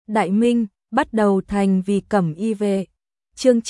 Đại Minh, bắt đầu thành vì cẩm y vệ. Chương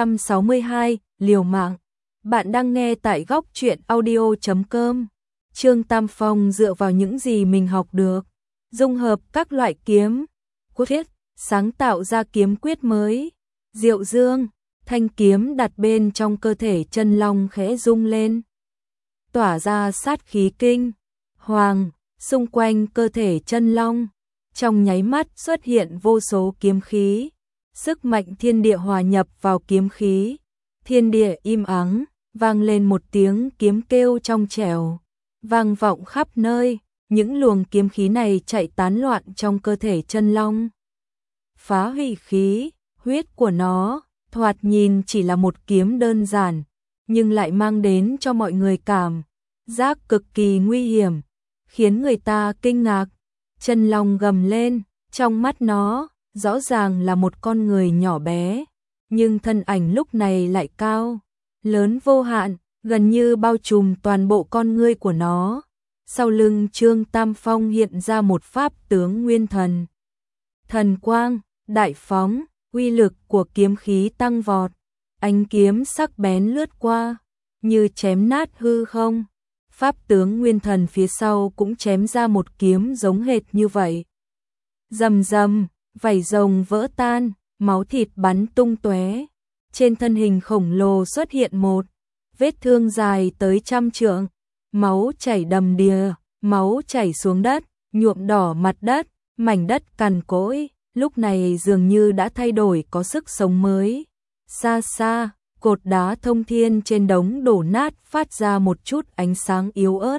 962, liều mạng. Bạn đang nghe tại góc truyện audio.com. Trương Tam Phong dựa vào những gì mình học được, dung hợp các loại kiếm, quyết, sáng tạo ra kiếm quyết mới. Diệu Dương, thanh kiếm đặt bên trong cơ thể chân long khẽ rung lên, tỏa ra sát khí kinh hoàng, xung quanh cơ thể chân long, trong nháy mắt xuất hiện vô số kiếm khí, sức mạnh thiên địa hòa nhập vào kiếm khí, thiên địa im ắng, vang lên một tiếng kiếm kêu trong trẻo, vang vọng khắp nơi, những luồng kiếm khí này chạy tán loạn trong cơ thể chân long, phá hủy khí, huyết của nó, thoạt nhìn chỉ là một kiếm đơn giản, nhưng lại mang đến cho mọi người cảm giác cực kỳ nguy hiểm, khiến người ta kinh ngạc. Chân long gầm lên, trong mắt nó, rõ ràng là một con người nhỏ bé, nhưng thân ảnh lúc này lại cao, lớn vô hạn, gần như bao trùm toàn bộ con ngươi của nó. Sau lưng Trương Tam Phong hiện ra một pháp tướng nguyên thần. Thần quang, đại phóng, uy lực của kiếm khí tăng vọt, ánh kiếm sắc bén lướt qua, như chém nát hư không. Pháp tướng nguyên thần phía sau cũng chém ra một kiếm giống hệt như vậy. Rầm rầm, vảy rồng vỡ tan, máu thịt bắn tung tóe. Trên thân hình khổng lồ xuất hiện một vết thương dài tới 100 trượng, máu chảy đầm đìa, máu chảy xuống đất, nhuộm đỏ mặt đất, mảnh đất cằn cỗi, lúc này dường như đã thay đổi có sức sống mới. Xa xa, cột đá thông thiên trên đống đổ nát phát ra một chút ánh sáng yếu ớt.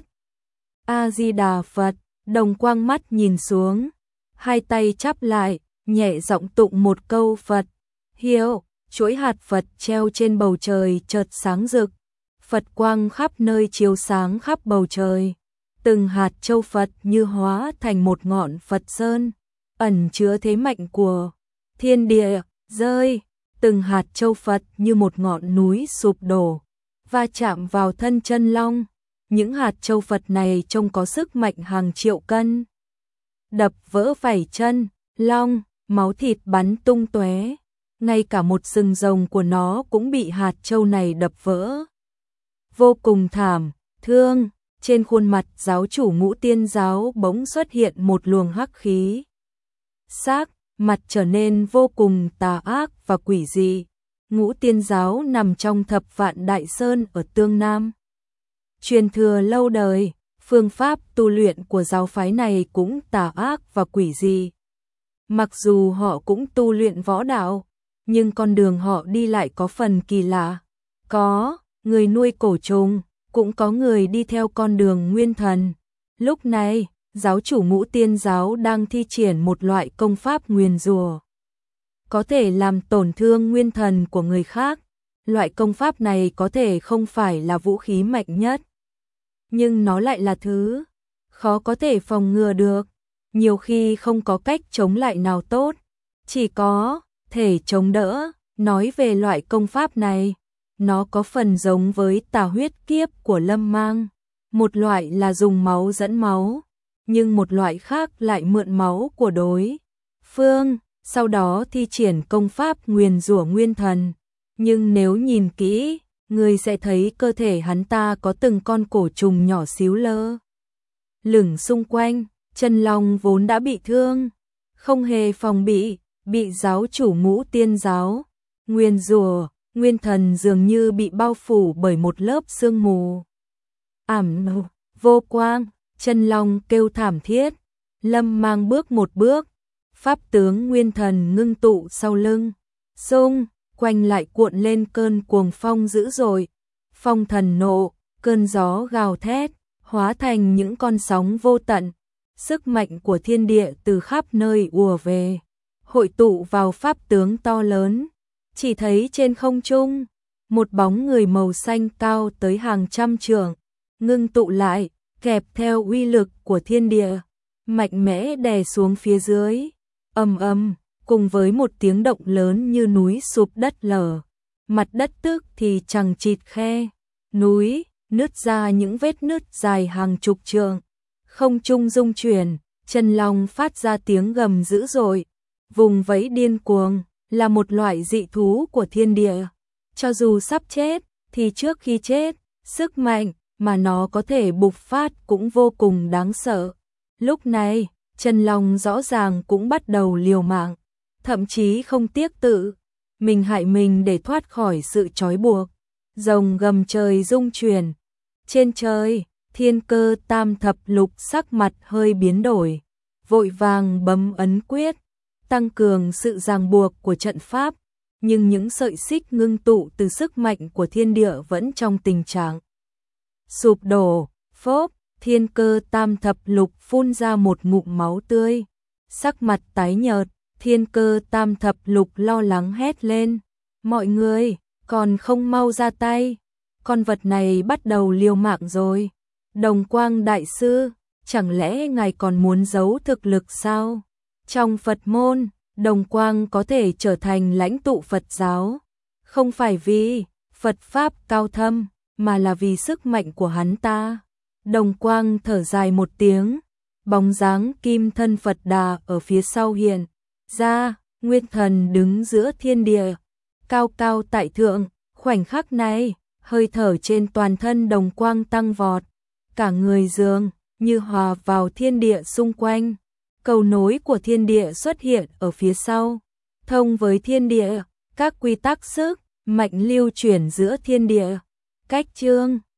A-di-đà Phật, Đồng Quang mắt nhìn xuống, hai tay chắp lại, nhẹ giọng tụng một câu Phật hiệu, chuỗi hạt Phật treo trên bầu trời chợt sáng rực, Phật quang khắp nơi chiếu sáng khắp bầu trời, từng hạt châu Phật như hóa thành một ngọn Phật sơn, ẩn chứa thế mạnh của thiên địa, rơi, từng hạt châu Phật như một ngọn núi sụp đổ, va chạm vào thân chân long, những hạt châu Phật này trông có sức mạnh hàng triệu cân, đập vỡ vảy chân long, máu thịt bắn tung tóe, ngay cả một sừng rồng của nó cũng bị hạt châu này đập vỡ. Vô cùng thảm, thương, trên khuôn mặt giáo chủ Ngũ Tiên giáo bỗng xuất hiện một luồng hắc khí. Sắc mặt trở nên vô cùng tà ác và quỷ dị. Ngũ Tiên giáo nằm trong Thập Vạn Đại Sơn ở Tương Nam, truyền thừa lâu đời, phương pháp tu luyện của giáo phái này cũng tà ác và quỷ dị. Mặc dù họ cũng tu luyện võ đạo, nhưng con đường họ đi lại có phần kỳ lạ. Có người nuôi cổ trùng, cũng có người đi theo con đường nguyên thần. Lúc này, giáo chủ Ngũ Tiên giáo đang thi triển một loại công pháp nguyền rủa, có thể làm tổn thương nguyên thần của người khác. Loại công pháp này có thể không phải là vũ khí mạnh nhất, nhưng nó lại là thứ khó có thể phòng ngừa được. Nhiều khi không có cách chống lại nào tốt, chỉ có thể chống đỡ. Nói về loại công pháp này, nó có phần giống với tà huyết kiếp của Lâm Mang. Một loại là dùng máu dẫn máu, nhưng một loại khác lại mượn máu của đối phương, sau đó thi triển công pháp nguyền rủa nguyên thần. Nhưng nếu nhìn kỹ, người sẽ thấy cơ thể hắn ta có từng con cổ trùng nhỏ xíu lơ lửng xung quanh. Chân long vốn đã bị thương, không hề phòng bị giáo chủ Ngũ Tiên giáo nguyền rủa, nguyên thần dường như bị bao phủ bởi một lớp sương mù ảm vô quang. Chân long kêu thảm thiết, Lâm Mang bước một bước, pháp tướng nguyên thần ngưng tụ sau lưng, xung quanh lại cuộn lên cơn cuồng phong dữ dội, phong thần nộ, cơn gió gào thét, hóa thành những con sóng vô tận. Sức mạnh của thiên địa từ khắp nơi ùa về, hội tụ vào pháp tướng to lớn. Chỉ thấy trên không trung, một bóng người màu xanh cao tới hàng trăm trượng, ngưng tụ lại, kẹp theo uy lực của thiên địa, mạnh mẽ đè xuống phía dưới. Ầm ầm, cùng với một tiếng động lớn như núi sụp đất lở, mặt đất tức thì chằng chịt khe núi, nứt ra những vết nứt dài hàng chục trượng. Không trung rung chuyển, chân long phát ra tiếng gầm dữ dội, vùng vẫy điên cuồng, là một loại dị thú của thiên địa. Cho dù sắp chết, thì trước khi chết, sức mạnh mà nó có thể bộc phát cũng vô cùng đáng sợ. Lúc này, Trần Long rõ ràng cũng bắt đầu liều mạng, thậm chí không tiếc tự mình hại mình để thoát khỏi sự trói buộc. Rồng gầm trời rung chuyển. Trên trời, Thiên Cơ Tam Thập Lục sắc mặt hơi biến đổi, vội vàng bấm ấn quyết, tăng cường sự ràng buộc của trận pháp, nhưng những sợi xích ngưng tụ từ sức mạnh của thiên địa vẫn trong tình trạng sụp đổ. Phốp, Thiên Cơ Tam Thập Lục phun ra một ngụm máu tươi, sắc mặt tái nhợt. Thiên Cơ Tam Thập Lục lo lắng hét lên, mọi người, còn không mau ra tay, con vật này bắt đầu liều mạng rồi. Đồng Quang Đại Sư, chẳng lẽ ngài còn muốn giấu thực lực sao? Trong Phật môn, Đồng Quang có thể trở thành lãnh tụ Phật giáo, không phải vì Phật Pháp cao thâm, mà là vì sức mạnh của hắn ta. Đồng Quang thở dài một tiếng, bóng dáng kim thân Phật Đà ở phía sau hiện ra, Nguyên Thần đứng giữa thiên địa, cao cao tại thượng. Khoảnh khắc này, hơi thở trên toàn thân Đồng Quang tăng vọt, cả người dường như hòa vào thiên địa xung quanh. Cầu nối của thiên địa xuất hiện ở phía sau, thông với thiên địa, các quy tắc sức mạnh lưu chuyển giữa thiên địa. Cách chương